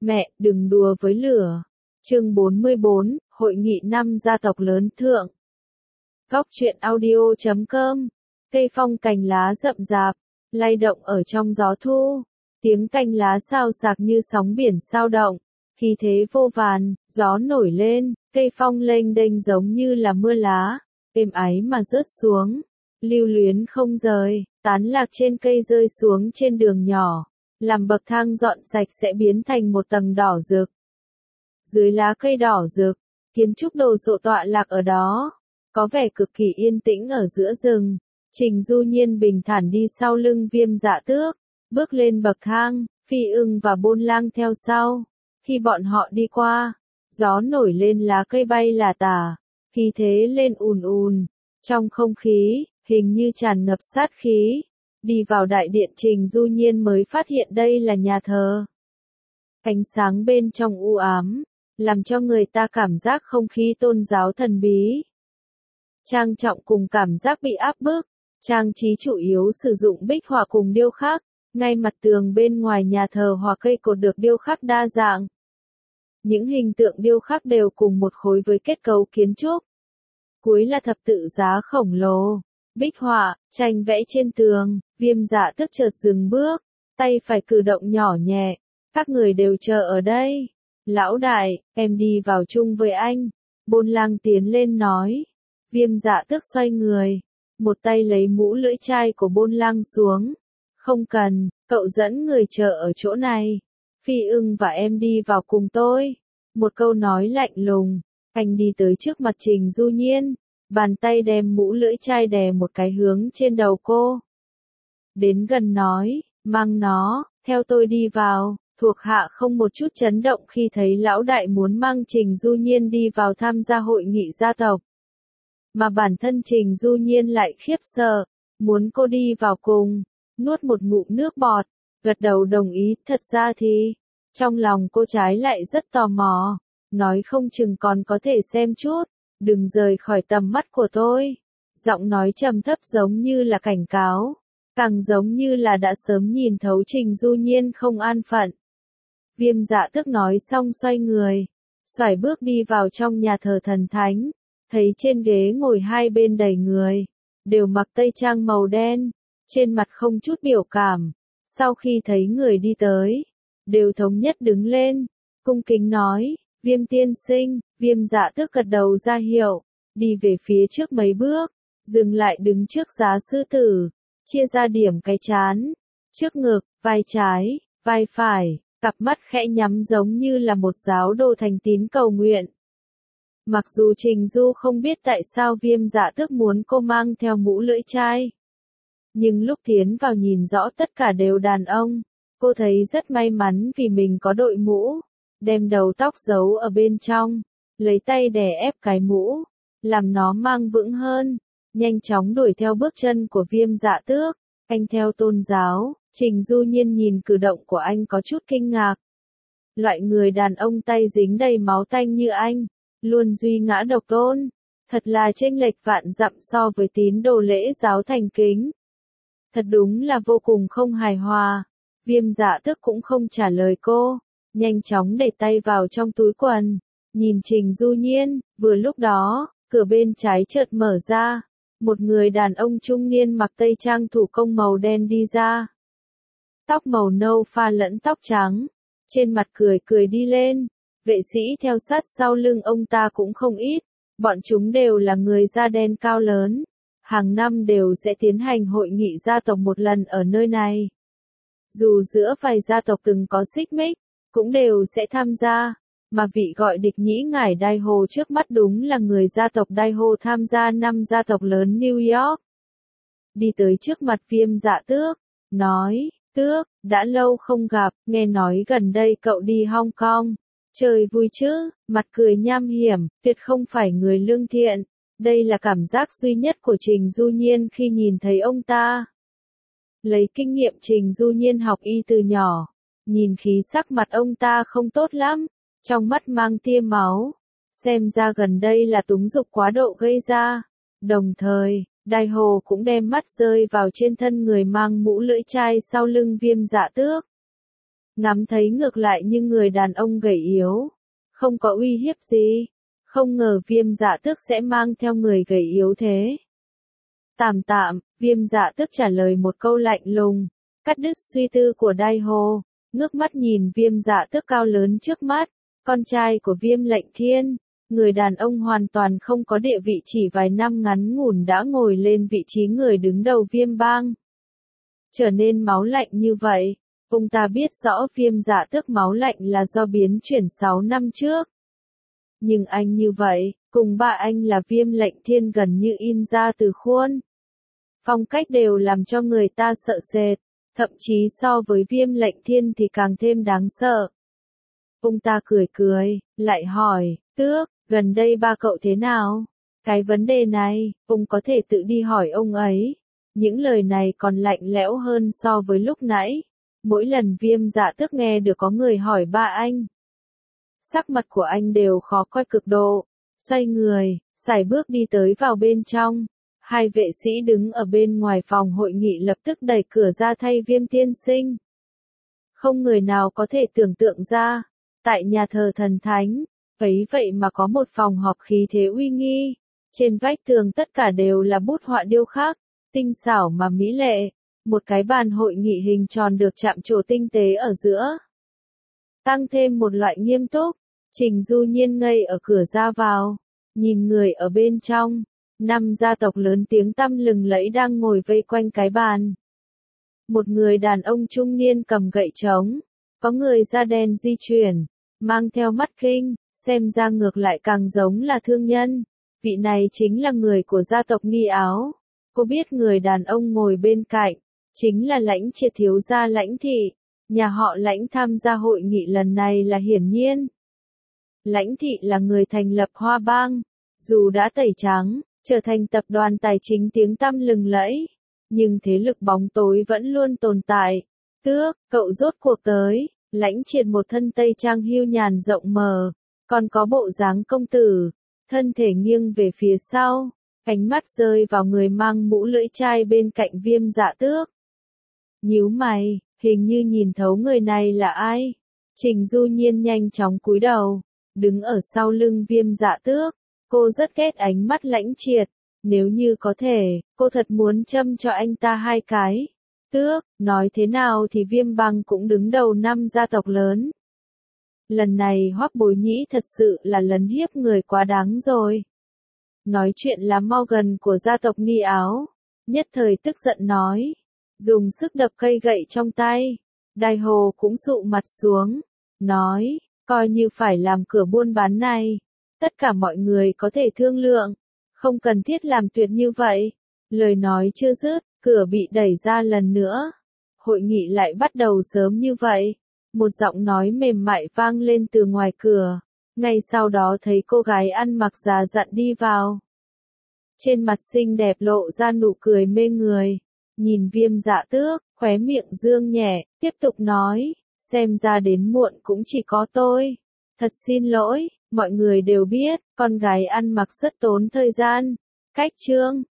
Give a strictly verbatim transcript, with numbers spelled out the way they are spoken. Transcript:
Mẹ, đừng đùa với lửa. Chương bốn mươi bốn, Hội nghị năm gia tộc lớn thượng. Góc truyện audio chấm com. Cây phong cành lá rậm rạp, lay động ở trong gió thu. Tiếng cành lá xao xạc như sóng biển sao động. Khí thế vô vàn, gió nổi lên, cây phong lênh đênh giống như là mưa lá, êm ái mà rớt xuống, lưu luyến không rời, tán lạc trên cây rơi xuống trên đường nhỏ, làm bậc thang dọn sạch sẽ biến thành một tầng đỏ rực. Dưới lá cây đỏ rực, kiến trúc đồ sộ tọa lạc ở đó, có vẻ cực kỳ yên tĩnh ở giữa rừng. Trình Du Nhiên bình thản đi sau lưng Viêm Dạ Tước, bước lên bậc thang, Phi Ưng và Bôn Lang theo sau. Khi bọn họ đi qua, gió nổi lên lá cây bay là tả, khí thế lên ùn ùn, trong không khí, hình như tràn ngập sát khí. Đi vào đại điện, Trình Du Nhiên mới phát hiện đây là nhà thờ. Ánh sáng bên trong u ám, làm cho người ta cảm giác không khí tôn giáo thần bí. Trang trọng cùng cảm giác bị áp bức, trang trí chủ yếu sử dụng bích họa cùng điêu khắc. Ngay mặt tường bên ngoài nhà thờ hoa cây cột được điêu khắc đa dạng. Những hình tượng điêu khắc đều cùng một khối với kết cấu kiến trúc. Cuối là thập tự giá khổng lồ, bích họa, tranh vẽ trên tường. Viêm Dạ Tước chợt dừng bước, tay phải cử động nhỏ nhẹ. Các người đều chờ ở đây. Lão đại, em đi vào chung với anh. Bôn Lang tiến lên nói. Viêm Dạ Tước xoay người, một tay lấy mũ lưỡi chai của Bôn Lang xuống. Không cần, cậu dẫn người chờ ở chỗ này. Phi Ưng và em đi vào cùng tôi. Một câu nói lạnh lùng. Anh đi tới trước mặt Trình Du Nhiên, bàn tay đem mũ lưỡi chai đè một cái hướng trên đầu cô. Đến gần nói, mang nó, theo tôi đi vào. Thuộc hạ không một chút chấn động khi thấy lão đại muốn mang Trình Du Nhiên đi vào tham gia hội nghị gia tộc. Mà bản thân Trình Du Nhiên lại khiếp sợ, muốn cô đi vào cùng. Nuốt một ngụm nước bọt, gật đầu đồng ý. Thật ra thì, trong lòng cô trái lại rất tò mò, nói không chừng còn có thể xem chút, đừng rời khỏi tầm mắt của tôi. Giọng nói trầm thấp giống như là cảnh cáo, càng giống như là đã sớm nhìn thấu Trình Du Nhiên không an phận. Viêm Dạ Tước nói xong xoay người, xoải bước đi vào trong nhà thờ thần thánh, thấy trên ghế ngồi hai bên đầy người, đều mặc tây trang màu đen. Trên mặt không chút biểu cảm, sau khi thấy người đi tới, đều thống nhất đứng lên, cung kính nói, Viêm tiên sinh. Viêm Dạ Tước gật đầu ra hiệu, đi về phía trước mấy bước, dừng lại đứng trước giá sư tử, chia ra điểm cái chán, trước ngực, vai trái, vai phải, cặp mắt khẽ nhắm giống như là một giáo đồ thành tín cầu nguyện. Mặc dù Trình Du không biết tại sao Viêm Dạ Tước muốn cô mang theo mũ lưỡi chai. Nhưng lúc tiến vào nhìn rõ tất cả đều đàn ông, cô thấy rất may mắn vì mình có đội mũ, đem đầu tóc giấu ở bên trong, lấy tay đè ép cái mũ, làm nó mang vững hơn, nhanh chóng đuổi theo bước chân của Viêm Dạ Tước. Anh theo tôn giáo. Trình Du Nhiên nhìn cử động của anh có chút kinh ngạc. Loại người đàn ông tay dính đầy máu tanh như anh, luôn duy ngã độc tôn, thật là chênh lệch vạn dặm so với tín đồ lễ giáo thành kính. Thật đúng là vô cùng không hài hòa. Viêm Dạ Tước cũng không trả lời cô, nhanh chóng để tay vào trong túi quần, nhìn Trình Du Nhiên. Vừa lúc đó, cửa bên trái chợt mở ra, một người đàn ông trung niên mặc tây trang thủ công màu đen đi ra. Tóc màu nâu pha lẫn tóc trắng, trên mặt cười cười đi lên. Vệ sĩ theo sát sau lưng ông ta cũng không ít, bọn chúng đều là người da đen cao lớn. Hàng năm đều sẽ tiến hành hội nghị gia tộc một lần ở nơi này. Dù giữa vài gia tộc từng có xích mích, cũng đều sẽ tham gia. Mà vị gọi địch nhĩ ngải Đai Hồ trước mắt đúng là người gia tộc Đai Hồ tham gia năm gia tộc lớn New York. Đi tới trước mặt Viêm Dạ Tước, nói, Tước, đã lâu không gặp, nghe nói gần đây cậu đi Hong Kong. Chơi vui chứ, mặt cười nham hiểm, tuyệt không phải người lương thiện. Đây là cảm giác duy nhất của Trình Du Nhiên khi nhìn thấy ông ta. Lấy kinh nghiệm Trình Du Nhiên học y từ nhỏ, nhìn khí sắc mặt ông ta không tốt lắm, trong mắt mang tia máu, xem ra gần đây là túng dục quá độ gây ra. Đồng thời, Đai Hồ cũng đem mắt rơi vào trên thân người mang mũ lưỡi chai sau lưng Viêm Dạ Tước. ngắm thấy ngược lại như người đàn ông gầy yếu, không có uy hiếp gì. Không ngờ Viêm Dạ Tước sẽ mang theo người gầy yếu thế. Tạm tạm, Viêm Dạ Tước trả lời một câu lạnh lùng, cắt đứt suy tư của Đai Hồ, ngước mắt nhìn Viêm Dạ Tước cao lớn trước mắt, con trai của Viêm Lệnh Thiên, người đàn ông hoàn toàn không có địa vị chỉ vài năm ngắn ngủn đã ngồi lên vị trí người đứng đầu Viêm Bang. Trở nên máu lạnh như vậy, ông ta biết rõ Viêm Dạ Tước máu lạnh là do biến chuyển sáu năm trước. Nhưng anh như vậy, cùng ba anh là Viêm Lệnh Thiên gần như in ra từ khuôn. Phong cách đều làm cho người ta sợ sệt, thậm chí so với Viêm Lệnh Thiên thì càng thêm đáng sợ. Ông ta cười cười, lại hỏi, Tước, gần đây ba cậu thế nào? Cái vấn đề này, ông có thể tự đi hỏi ông ấy. Những lời này còn lạnh lẽo hơn so với lúc nãy. Mỗi lần Viêm Dạ Tước nghe được có người hỏi ba anh, sắc mặt của anh đều khó coi cực độ. Xoay người, sải bước đi tới vào bên trong. Hai vệ sĩ đứng ở bên ngoài phòng hội nghị lập tức đẩy cửa ra thay Viêm tiên sinh. Không người nào có thể tưởng tượng ra, tại nhà thờ thần thánh, ấy vậy mà có một phòng họp khí thế uy nghi. Trên vách tường tất cả đều là bút họa điêu khắc, tinh xảo mà mỹ lệ. Một cái bàn hội nghị hình tròn được chạm trổ tinh tế ở giữa. Tăng thêm một loại nghiêm túc, Trình Du Nhiên ngây ở cửa ra vào, nhìn người ở bên trong. Năm gia tộc lớn tiếng tăm lừng lẫy đang ngồi vây quanh cái bàn. Một người đàn ông trung niên cầm gậy trống, có người da đen di chuyển, mang theo mắt kinh, xem ra ngược lại càng giống là thương nhân. Vị này chính là người của gia tộc Nghi Áo. Cô biết người đàn ông ngồi bên cạnh, chính là Lãnh Triệt thiếu gia Lãnh Thị. Nhà họ Lãnh tham gia hội nghị lần này là hiển nhiên. Lãnh Thị là người thành lập Hoa Bang, dù đã tẩy trắng, trở thành tập đoàn tài chính tiếng tăm lừng lẫy, nhưng thế lực bóng tối vẫn luôn tồn tại. Tước, cậu rốt cuộc tới. Lãnh Triệt một thân tây trang hưu nhàn rộng mờ, còn có bộ dáng công tử, thân thể nghiêng về phía sau, ánh mắt rơi vào người mang mũ lưỡi chai bên cạnh Viêm Dạ Tước. Nhíu mày, hình như nhìn thấu người này là ai. Trình Du Nhiên nhanh chóng cúi đầu, đứng ở sau lưng Viêm Dạ Tước. Cô rất ghét ánh mắt Lãnh Triệt, nếu như có thể, cô thật muốn châm cho anh ta hai cái. Tước, nói thế nào thì Viêm Bang cũng đứng đầu năm gia tộc lớn. Lần này Hoắc Bối Nhĩ thật sự là lấn hiếp người quá đáng rồi. Nói chuyện là Morgan của gia tộc Nghi Áo, nhất thời tức giận nói, dùng sức đập cây gậy trong tay. Đai Hồ cũng sụ mặt xuống, nói, coi như phải làm cửa buôn bán này, tất cả mọi người có thể thương lượng, không cần thiết làm tuyệt như vậy. Lời nói chưa dứt, cửa bị đẩy ra lần nữa. Hội nghị lại bắt đầu sớm như vậy. Một giọng nói mềm mại vang lên từ ngoài cửa. Ngay sau đó thấy cô gái ăn mặc già dặn đi vào. Trên mặt xinh đẹp lộ ra nụ cười mê người. Nhìn Viêm Dạ Tước, khóe miệng dương nhẹ, tiếp tục nói, xem ra đến muộn cũng chỉ có tôi. Thật xin lỗi, mọi người đều biết, con gái ăn mặc rất tốn thời gian. Cách chương